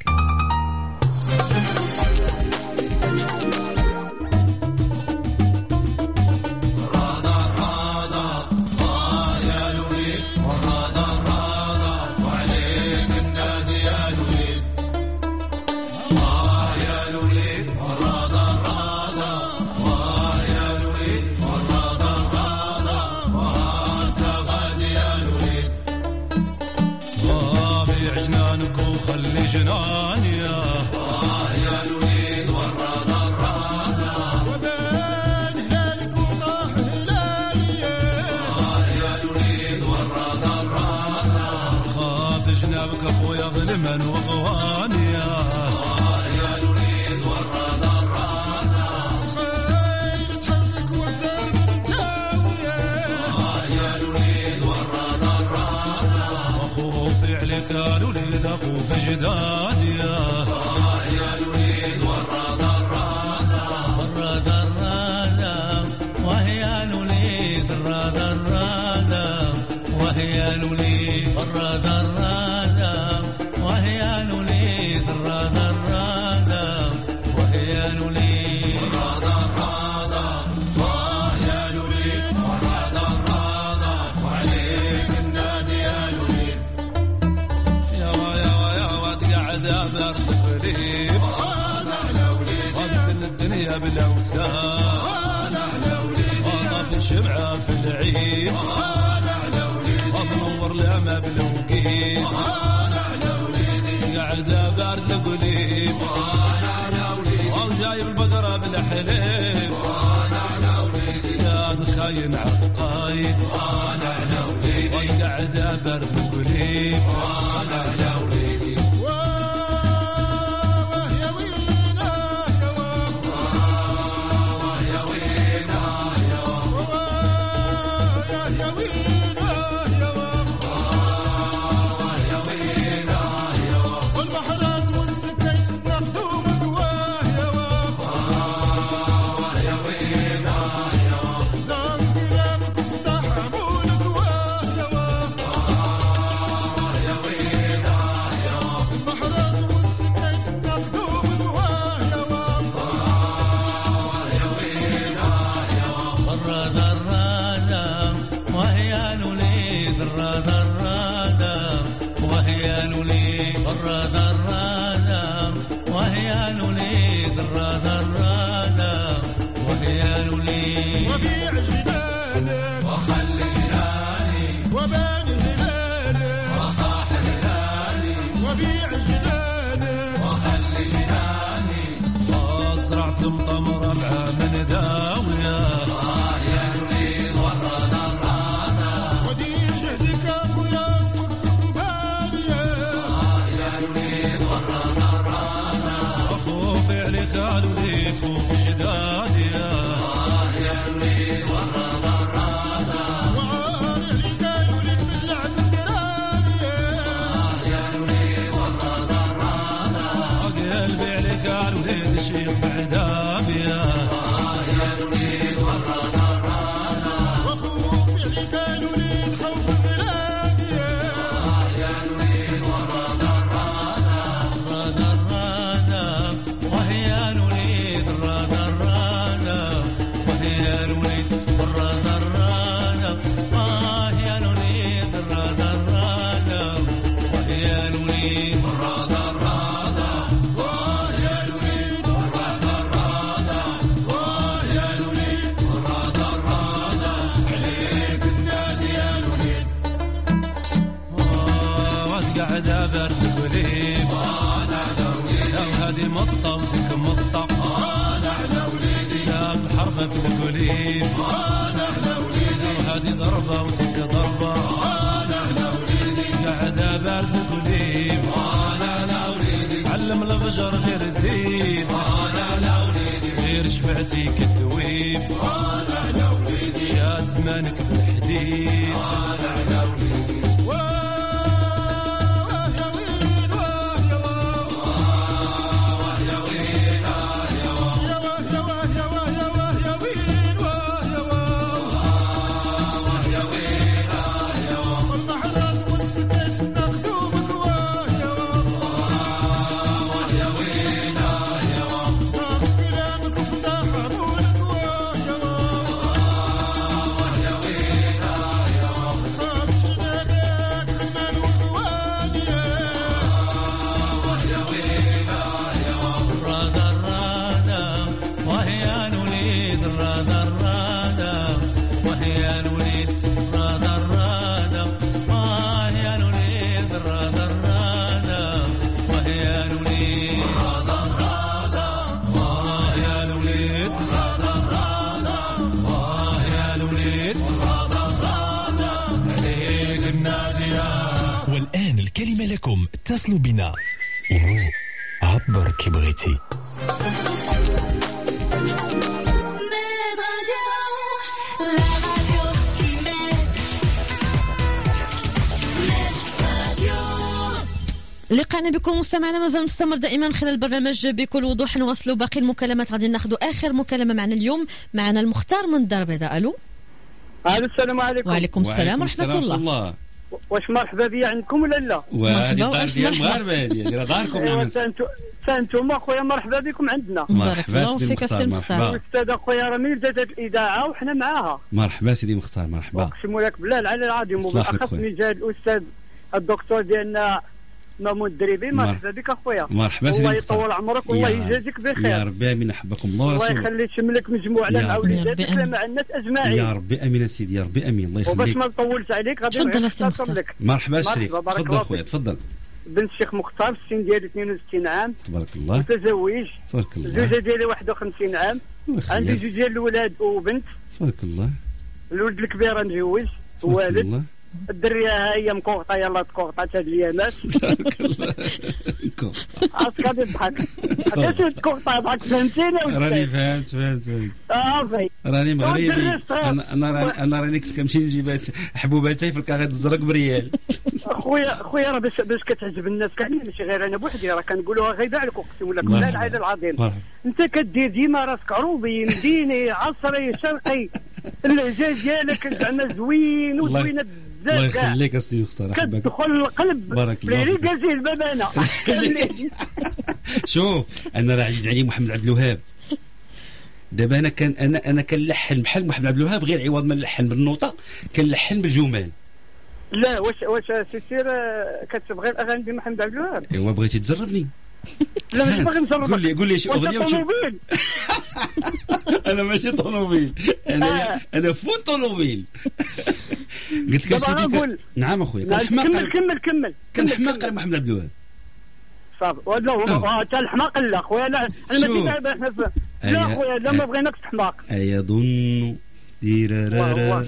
خلي جناني آه يا الوليد والراد الراد وبين هلالك وطاح هلالي آه يا الوليد والراد الراد خاف جنابك أخويا ظلما وغواني آه يا الوليد والراد الراد خيل تحرك والدرب متاوية آه يا الوليد والراد الراد وخوفي عليك الوليد أخو في جدادي آه يا الوليد والراد الراد والراد الراد وهي الوليد الراد الراد وهي الوليد الراد الراد وهي الوليد الراد الراد وهي الوليد الراد الراد وهي الوليد الراد الراد وعليك النادي يا الوليد يا يا يا تقعد برد قليب انا على وليدي وابسل الدنيا بالاوسام انا على وليدي واضف الشمعه في العيد انا على وليدي وبنور لما بلوقيت انا على وليدي قاعد برد القليب انا على وليدي وجايب البقره بالحليب انا على وليدي يا نخاين عالقايد انا على وليدي وقاعد برد القليب انا على وليدي يا الوليد الرادا الرادا ويا الوليد وبيع جنانك وخلي جناني وبان هلالك وطاح هلالي وبيع جنانك وخلي جناني وازرع في مطمرة مع من داوية آه يا الوليد والرادا الرادا ودير جهدك أخويا وفك خبالية آه يا الوليد والرادا الرادا وخوفي عليك الوليد خوف جدادي آه يا الوليد والرادا الرادا وعاري عليك الوليد باللعب الدرارية آه يا الوليد والرادا الرادا قلبي عليك الوليد شيخ بعدابية آه يا الوليد والرادا الرادا وخوفي عليك الوليد خوف بلادي آه يا الوليد والرادا الرادا الرادا الرادا وهي الوليد الرادا الرادا وهي الوليد والرادا الرادا آه يا الوليد الرادا الرادا وهي الوليد والرادا الرادا واه يا الوليد والرادا الرادا واه يا الوليد والرادا الرادا عليك النادي يا الوليد واد قاعد ابرد الوليد انا على وليدي وهذه مطه وديك مطه انا على وليدي يا الحربه في الوليد انا على وليدي وهذه ضربه وديك ضربه انا على وليدي قاعد ابرد الوليد انا على وليدي علم الفجر غير زين انا على وليدي غير شبعتي كالدويب انا على وليدي شاد زمانك بالحديد انا على وليدي واه يا ويل واه يا واه يا ويل آه يا واه يا واه يا واه يا واه يا ويل واه يا واه يا ويل آه يا واه والمحرات والسدس نقدومك واه يا واه يا ويل آه يا واه صاب كلامك وفتح عمولك واه يا واه يا ويل آه يا واه خاف جنابك حنان وغوانية واه يا ويل آه يا واه الرادا الرادا وهي الوليد الرادا الرادا وهي الوليد الرادا الرادا وهي الوليد الرادا الرادا وهي الوليد الرادا الرادا وهي الوليد الرادا الرادا وهي الوليد الرادا الرادا عليك النادية. والآن الكلمة لكم، اتصلوا بنا. إنوي عبر كي بغيتي. لقاءنا بكم مستمعنا مازال مستمر دائما خلال البرنامج بكل وضوح. نواصلوا باقي المكالمات، غادي ناخذوا اخر مكالمه معنا اليوم. معنا المختار من الدار البيضاء. الو. السلام عليكم. وعليكم السلام ورحمه الله. الله. واش مرحبا بيا عندكم ولا لا؟ وهذه الدار ديال المغاربه هذه راه داركم نعم. سانتوما اخويا مرحبا بكم عندنا. مرحبا سيدي مختار. مرحبا الاستاذ اخويا رامي بدات الاذاعه وحنا معاها. مرحبا سيدي مختار. مرحبا. اقسم لك بالله العلي العظيم وبالاخص من جهه الاستاذ الدكتور ديالنا مامون الدريبي. مرحبا بك اخويا. مرحبا سيدي الله يطول عمرك والله يجازيك بخير يا ربي. امين. احبكم الله الله يخلي يشملك مجموعنا مع وليداتك مع الناس اجمعين يا ربي. امين سيدي يا ربي. امين. الله يخليك. وباش ما نطولش عليك غادي نختصر لك. مرحبا الشريف. تفضل خويا تفضل. بنت الشيخ مختار في السن ديالي اثنين وستين عام. تبارك الله. متزوج. تبارك الله. الزوجه ديالي واحد وخمسين عام. عندي جوج ديال الولاد وبنت. تبارك الله. الولد الكبير مجوج والد. الدريه ها هي مكوغطه يلاه تكوغطات هاد الايامات. تبارك الله. عرفت غادي تضحك. علاش تكوغطا ضحك فهمتيني؟ راني فهمت فهمت فهمت. اه فهمت. راني مغربي. انا انا انا راني كنت كنمشي نجيب حبوباتي في الكاغيط الزرق بريال. خويا خويا راه باش باش كتعجب الناس كاع ماشي غير انا بوحدي، راه كنقولوها غير عليك اقسم لك بالله العلي العظيم. انت كدير ديما راسك عروبي مديني عصري شرقي، اللهجه ديالك زعما زوين وزوينه الله يخليك اسيدي مختار. احبك كتدخل القلب. بارك الله فيك. لي قازي البابانه. شوف انا راه عزيز علي محمد عبد الوهاب. دابا انا كان انا انا كنلحن بحال محمد عبد الوهاب، غير عوض ما نلحن بالنوطه كنلحن بالجمال. لا واش واش سير كتبغي الاغاني ديال محمد عبد الوهاب؟ ايوا بغيتي تجربني. لا مش باغي نشربك. قول لي قول لي شي اغنيه وتشوف. طوموبيل. انا ماشي طوموبيل، انا انا فوت طوموبيل. قلت لك سيدي. نعم اخويا كمل كمل كمل كان حماق محمد عبد الوهاب. صافي ولا هو حتى الحماق لا خويا. لا انا ماشي دابا احنا لا خويا لا ما بغيناكش تحماق. ايظن ديرارا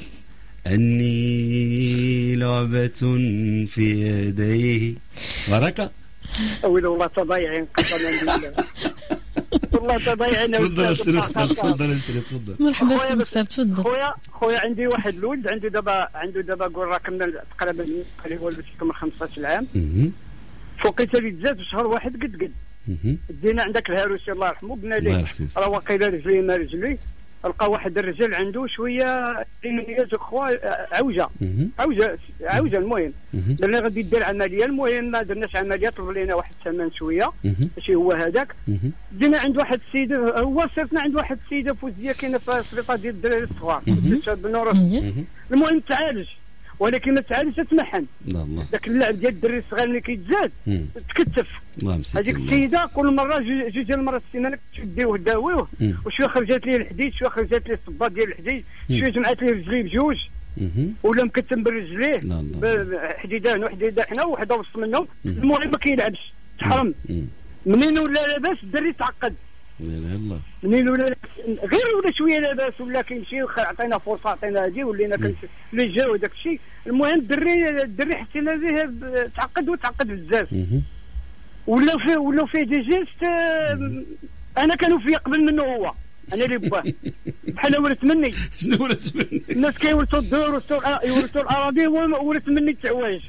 اني لعبة في يديه بركة. ويلي والله تضيعين قسما بالله. والله تضيعين. تفضل استاذ مختار تفضل استاذ تفضل. مرحبا سي مختار تفضل. خويا خويا عندي واحد الولد عنده دابا عنده دابا قول راه كمل تقريبا تقريبا ولد كمل خمسطاش عام. فوقيت اللي تزاد في شهر واحد قد قد دينا عندك الهاروسي الله يرحمه قلنا ليه راه واقيلا رجلي ما رجلي. لقى واحد الرجال عنده شويه ايمانيات خويا عوجه عوجه عوجه المهم درنا غادي يدير عمليه. المهم ما درناش عمليه طلب لنا واحد الثمن شويه ماشي هو هذاك. دينا عند واحد السيد هو صرفنا عند واحد السيده فوزيه كاينه في السبيطار ديال الدراري الصغار بنورس. المهم تعالج ولكن ما تعالجش تمحن. ذاك اللعب ديال الدري الصغير اللي كيتزاد تكتف. هذيك السيده كل مره جوج ديال المرات في السيمانه تشديوه داويوه وشويه خرجات ليه الحديد شويه خرجات ليه الصباط ديال الحديد شويه جمعات ليه رجليه بجوج ولا مكتم برجليه حديدان وحديده حنا وحده وسط منهم. المهم ما كيلعبش تحرم. منين ولا لاباس الدري تعقد. لا اله الله. منين ولا غير ولا شويه لاباس ولا كيمشي عطينا فرصه عطينا هذه ولينا كنلي جاو داك الشيء. المهم الدري الدري حسينا به تعقد وتعقد بزاف ولا في ولا في دي جيست. انا كانوا في قبل منه هو انا اللي باه بحال ورث مني. شنو ورث مني؟ الناس كيورثوا الدور ويورثوا الاراضي ورث مني التعواج.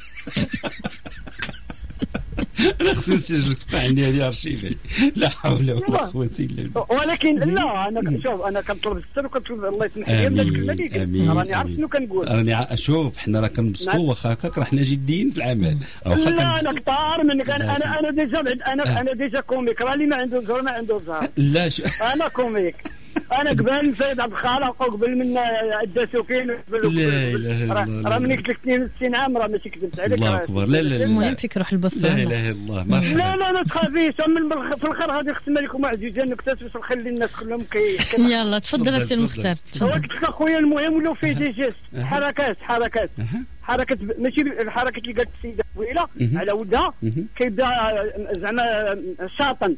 انا خصني نسجلك تبقى عندي هذه ارشيفي. لا حول ولا قوه الا بالله. ولكن لا انا شوف انا كنطلب الستر وكنطلب الله يسمح لي من الكلمه اللي راني عارف شنو كنقول. راني شوف حنا راه كنبسطوا واخا هكاك راه حنا جديين في العمل. لا انا كثار منك. انا انا انا ديجا انا انا ديجا كوميك. راه اللي ما عنده زهر ما عنده زهر. لا شو انا كوميك. انا قبل سيد عبد الخالق وقبل منا الدسوكين وقبل لا اله الا الله. راه مني قلت لك اثنين وستين عام راه ماشي كذبت عليك. الله اكبر. لا لا المهم فيك روح البسطه. لا اله الا الله. مرحبا. لا لا ما تخافيش من في الاخر غادي نختم لكم عزيزان نكتات باش نخلي الناس كلهم كي يلا تفضل السي المختار. قلت لك اخويا المهم ولاو فيه دي جيست حركات حركات حركات ماشي الحركات اللي قالت السيده طويله على ودها كيبدا زعما شاطن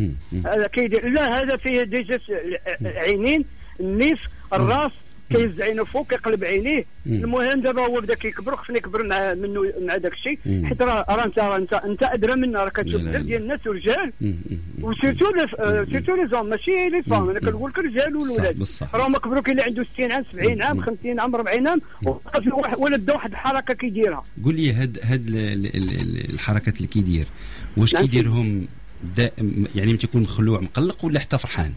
كيدير. لا هذا فيه دي جيست عينين النيف الراس كيهز عينه فوق كيقلب عينيه. المهم دابا هو بدا كيكبر خصني يكبر مع منه مع داك الشيء حيت راه انت انت انت ادرى منا راه كتشوف بزاف ديال الناس ورجال وسيرتو سيرتو لي زون ماشي لي فام. انا كنقول لك الرجال والولاد راهم كبروا. كاين اللي عنده ستين عام سبعين عام خمسين عام أربعين عام ولا بدا واحد الحركه كيديرها. قول لي هاد هاد الحركات اللي كيدير واش كيديرهم يعني متى يكون مخلوع مقلق ولا حتى فرحان؟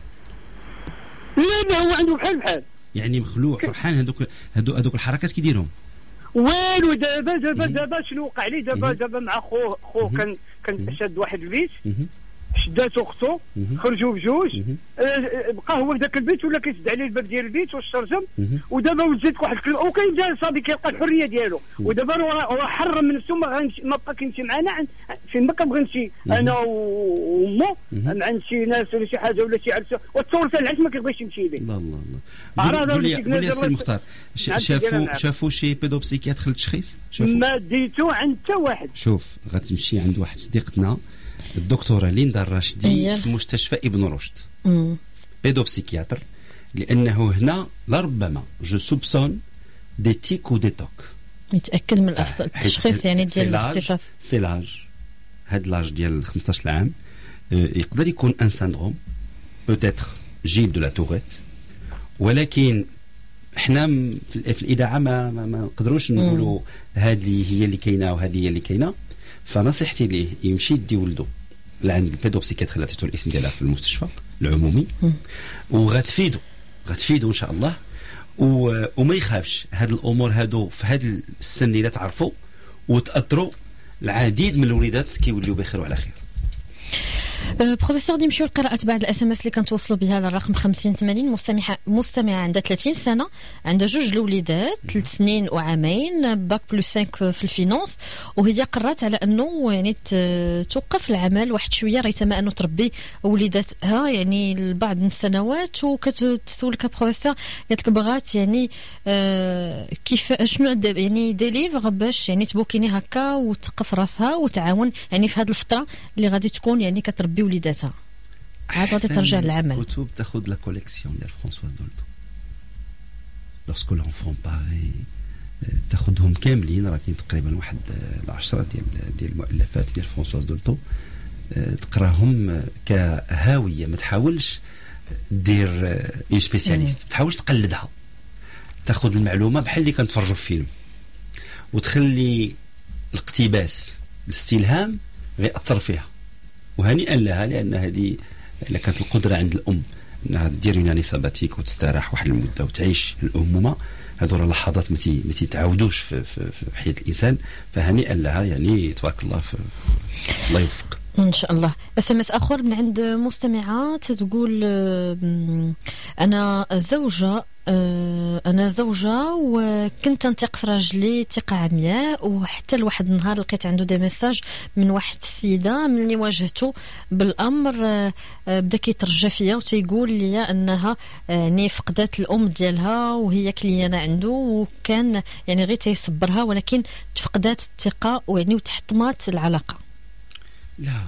لا لا هو عنده بحال بحال يعني مخلوع فرحان. هذوك هذوك هذوك الحركات كيديرهم والو. دابا دابا دابا شنو وقع لي دابا دابا مع خوه خوه كان كان شاد واحد البيت شداتو اختو خرجوا بجوج. بقى هو في ذاك البيت ولا كيسد عليه الباب ديال البيت والشرجم. ودابا وزيت واحد الكلمه وكيبدا صافي كيلقى الحريه ديالو. ودابا راه حرم من نفسه ما ما بقى كيمشي معنا فين ما كنبغي نمشي انا وامو عند شي ناس ولا شي حاجه ولا شي عرسه وتصور فيها العرس ما كيبغيش يمشي به. الله الله الله. قول لي قول لي السي المختار شافوا شافوا شي بيدوبسيكياتر للتشخيص؟ ما ديتو عند حتى واحد. شوف غتمشي عند واحد صديقتنا الدكتورة ليندا الراشدي في مستشفى ابن رشد بيدوبسيكياتر. لأنه هنا لربما جو سوبسون دي تيك ودي توك. يتأكد من الأفضل التشخيص يعني ديال الاختصاص. سي لاج هاد لاج ديال خمسطاش عام يقدر يكون ان ساندروم بوتيتر جيل دو لا توريت. ولكن احنا في الإذاعة ما ما نقدروش نقولوا هذه هي اللي كاينه وهذه هي اللي كاينه. فنصيحتي ليه يمشي يدي ولده لعند البيدوبسيكياتر اللي عطيتو الاسم ديالها في المستشفى العمومي وغتفيدو غتفيدو ان شاء الله. وما يخافش. هاد الامور هادو في هاد السن اللي تعرفوا وتاثروا العديد من الوليدات كيوليو بخير وعلى خير. بروفيسور نمشيو لقراءة بعض الاس ام اس اللي كنتوصلوا بها على الرقم خمسين ثمانين. مستمعة مستمعة عندها ثلاثين سنة، عندها جوج الوليدات ثلاث سنين وعامين، باك بلس خمسة في الفينانس، وهي قررت على انه يعني توقف العمل واحد شويه ريتما انه تربي وليداتها يعني لبعض من السنوات. وكتسولك بروفيسور قالت لك بغات يعني آه كيف شنو يعني دي ليفغ باش يعني تبوكيني هكا وتقف راسها وتعاون يعني في هذه الفتره اللي غادي تكون يعني كتربي وليداتها عاد غادي ترجع للعمل. كتب تاخذ لا كوليكسيون ديال فرانسوا دولتو لوrsque لونفون باري تاخذهم كاملين، راه كاين تقريبا واحد العشرة ديال ديال المؤلفات ديال فرانسوا دولتو تقراهم كهاويه، ما تحاولش دير اون سبيسياليست، ما تحاولش تقلدها، تاخذ المعلومه بحال اللي كنتفرجوا في فيلم وتخلي الاقتباس الاستلهام غيأثر فيها. وهنيئا لها، لان هذه الا كانت القدره عند الام انها دير يوناني ساباتيك وتستراح واحد المده وتعيش الامومه، هذو راه لحظات ما تيتعاودوش في, في, في حياه الانسان، فهنيئا لها يعني تبارك الله. في الله يوفق ان شاء الله. اس ام اس اخر من عند مستمعات تقول انا زوجه انا زوجه وكنت نثق في راجلي ثقه عمياء، وحتى لواحد النهار لقيت عنده دي ميساج من واحد السيده ملي واجهته بالامر بدا كيترجى فيا وتيقول لي انها يعني فقدت الام ديالها وهي كليانه عنده، وكان يعني غير تيصبرها ولكن تفقدات الثقه ويعني وتحطمات العلاقه. لا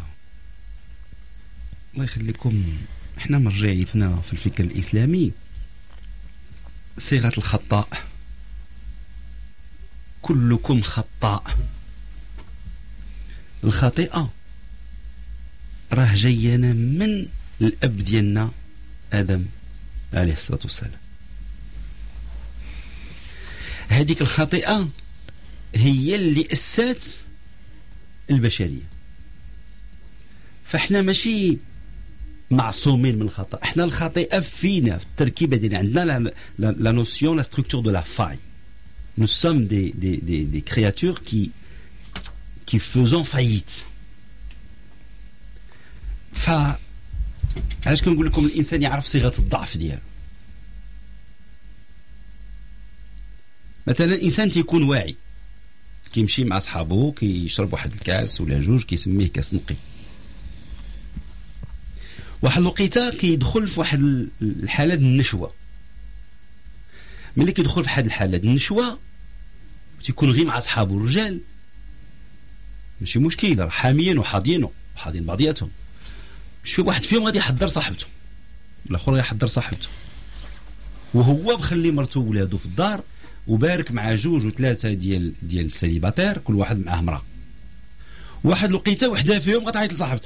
الله يخليكم، احنا مرجعيتنا في الفكر الاسلامي صيغه الخطاء، كلكم خطاء. الخطيئه راه جاينا من الاب ديالنا ادم عليه الصلاه والسلام. هذيك الخطيئه هي اللي اسات البشريه، فاحنا ماشي معصومين من الخطا، احنا الخطيئه فينا في التركيبه ديالنا، عندنا لا نوسيون لا ستركتور دو لا فاي. nous sommes des des des des créatures qui qui faisons faillite. ف علاش كنقول لكم الانسان يعرف صيغه الضعف ديالو؟ مثلا الانسان تيكون واعي، كيمشي مع صحابو كيشرب واحد الكاس ولا جوج كيسميه كاس نقي، واحد الوقيته كيدخل في واحد الحاله ديال النشوه. ملي كيدخل في واحد الحاله ديال النشوه تيكون غير مع صحابو الرجال ماشي مشكل، راه حاميين وحاضيين وحاضين بعضياتهم، مش في واحد فيهم غادي يحضر صاحبته الاخر يحضر صاحبته، وهو مخلي مرته وولادو في الدار وبارك مع جوج وثلاثه ديال ديال السليباتير كل واحد معاه مراه. واحد الوقيته وحده فيهم غتعيط لصاحبتها،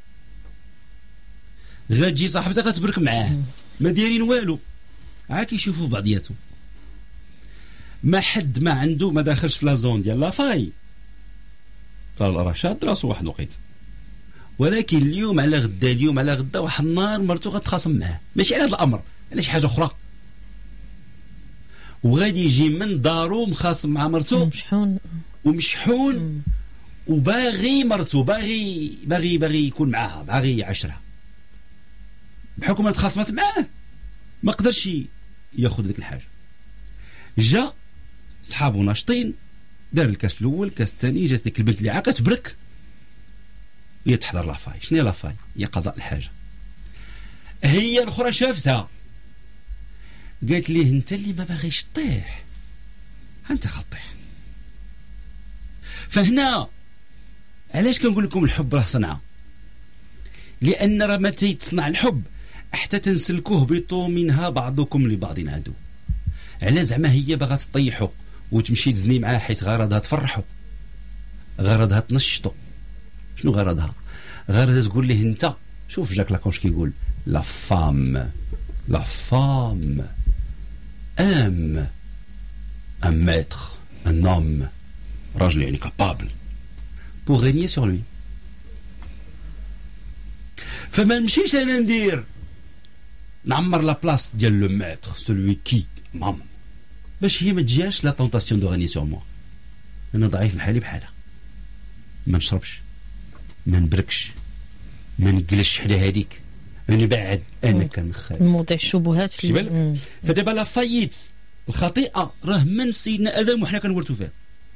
غتجي صاحبتها غتبرك معاه ما دايرين والو، عا كيشوفوا بعضياتهم، ما حد ما عنده ما داخلش في لا زون ديال لا فاي، راه شاد راسو واحد الوقيته. ولكن اليوم على غدا اليوم على غدا واحد النهار مرته غتخاصم معاه، ماشي على هذا الامر، على شي حاجه اخرى، وغادي يجي من دارو مخاصم مع مرته ومشحون ومشحون وباغي مرته باغي باغي باغي يكون معاها، باغي يعاشرها، بحكم ان تخاصمت معاه ما قدرش ياخذ ديك الحاجه. جا صحابو ناشطين، دار الكاس الاول الكاس الثاني، جات ديك البنت اللي عاقت برك هي تحضر لافاي. شنو هي لافاي؟ هي قضاء الحاجه. هي الاخرى شافتها قالت ليه انت اللي ما باغيش تطيح انت غطيح. فهنا علاش كنقول لكم الحب راه صنعه؟ لان راه ما تيتصنع الحب حتى تنسلكوه بيطو منها بعضكم لبعض عدو. على زعما هي باغا تطيحو وتمشي تزني معاه حيت غرضها تفرحو، غرضها تنشطو. شنو غرضها؟ غرضها تقول ليه انت شوف جاك لاكونش كيقول لا فام لا فام ام ان ميتر ان اوم، راجل يعني كابابل بور غيني سور لوي. فما نمشيش انا ندير نعمر لا بلاص ديال لو ميتر سولوي كي مام باش هي ما تجيهاش لا طونطاسيون دو غيني سور موا. انا ضعيف بحالي بحالها، ما نشربش ما نبركش ما نجلش حدا هذيك نبعد انا كنخاف موضع الشبهات فدابا لا فايت الخطيئه راه من سيدنا ادم وحنا كنورثوا فيها.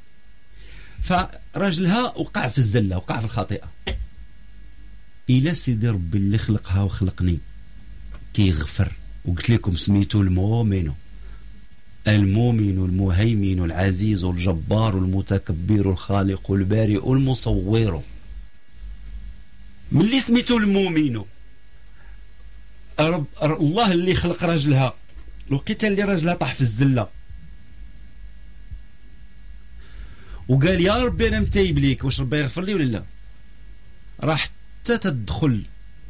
فراجلها وقع في الزله وقع في الخطيئه. الى سيدي ربي اللي خلقها وخلقني كيغفر وقلت لكم سميتو المؤمن المؤمن المهيمن العزيز الجبار المتكبر الخالق البارئ المصور. ملي سميتو المؤمن رب الله اللي خلق راجلها لقيت اللي راجلها طاح في الزله وقال يا ربي انا متايب ليك، واش ربي يغفر لي ولا لا؟ راح حتى تدخل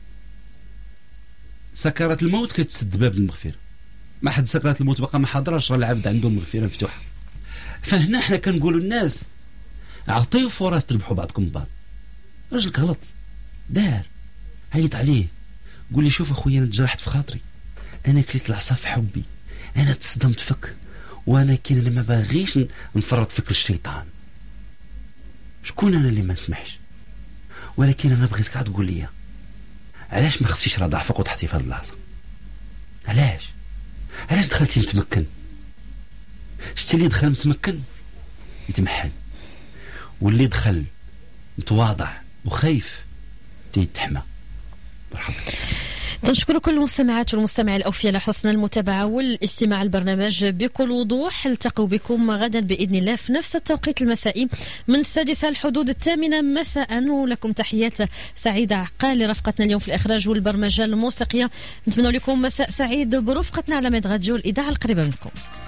سكرات الموت كتسد باب المغفره. ما حد سكرات الموت بقى ما حضرش، راه العبد عنده المغفره مفتوحه. فهنا حنا كنقولوا الناس عطيو فرص تربحوا بعضكم بعض. راجلك غلط دار عيط عليه قول لي شوف اخويا انا تجرحت في خاطري، انا كليت العصا في حبي، انا تصدمت فيك، وانا كاين انا ما باغيش نفرط فيك الشيطان. شكون انا اللي ما نسمحش؟ ولكن انا بغيتك عاد تقول لي علاش ما خفتيش راه ضعفك وطحتي في هذه اللحظه؟ علاش علاش دخلتي متمكن؟ شتي اللي دخل متمكن يتمحن، واللي دخل متواضع وخايف تيتحمى. مرحبا. تنشكر كل المستمعات والمستمعين الأوفياء لحسن المتابعة والاستماع البرنامج بكل وضوح. التقوا بكم غدا بإذن الله في نفس التوقيت المسائي من السادسة الحدود الثامنة مساء. ولكم تحيات سعيدة عقال رفقتنا اليوم في الإخراج والبرمجة الموسيقية. نتمنى لكم مساء سعيد برفقتنا على ميد راديو الإذاعة القريبة منكم.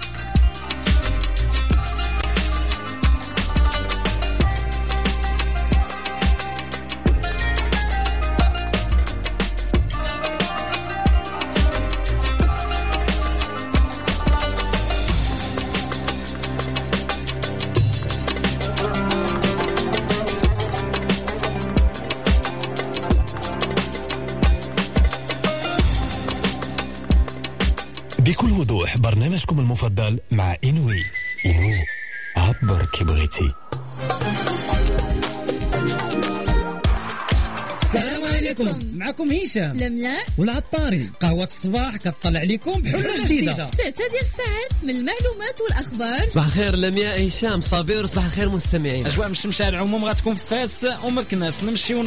بكل وضوح برنامجكم المفضل مع إنوي. إنوي عبر كي بغيتي. السلام عليكم، معكم هشام لمياء والعطاري. قهوة الصباح كتطلع عليكم بحلول جديدة، ثلاثة ديال الساعات من المعلومات والأخبار. صباح الخير لمياء هشام صابر، وصباح الخير مستمعين. أجواء مشمشة العموم غتكون في فاس ومكناس، نمشيو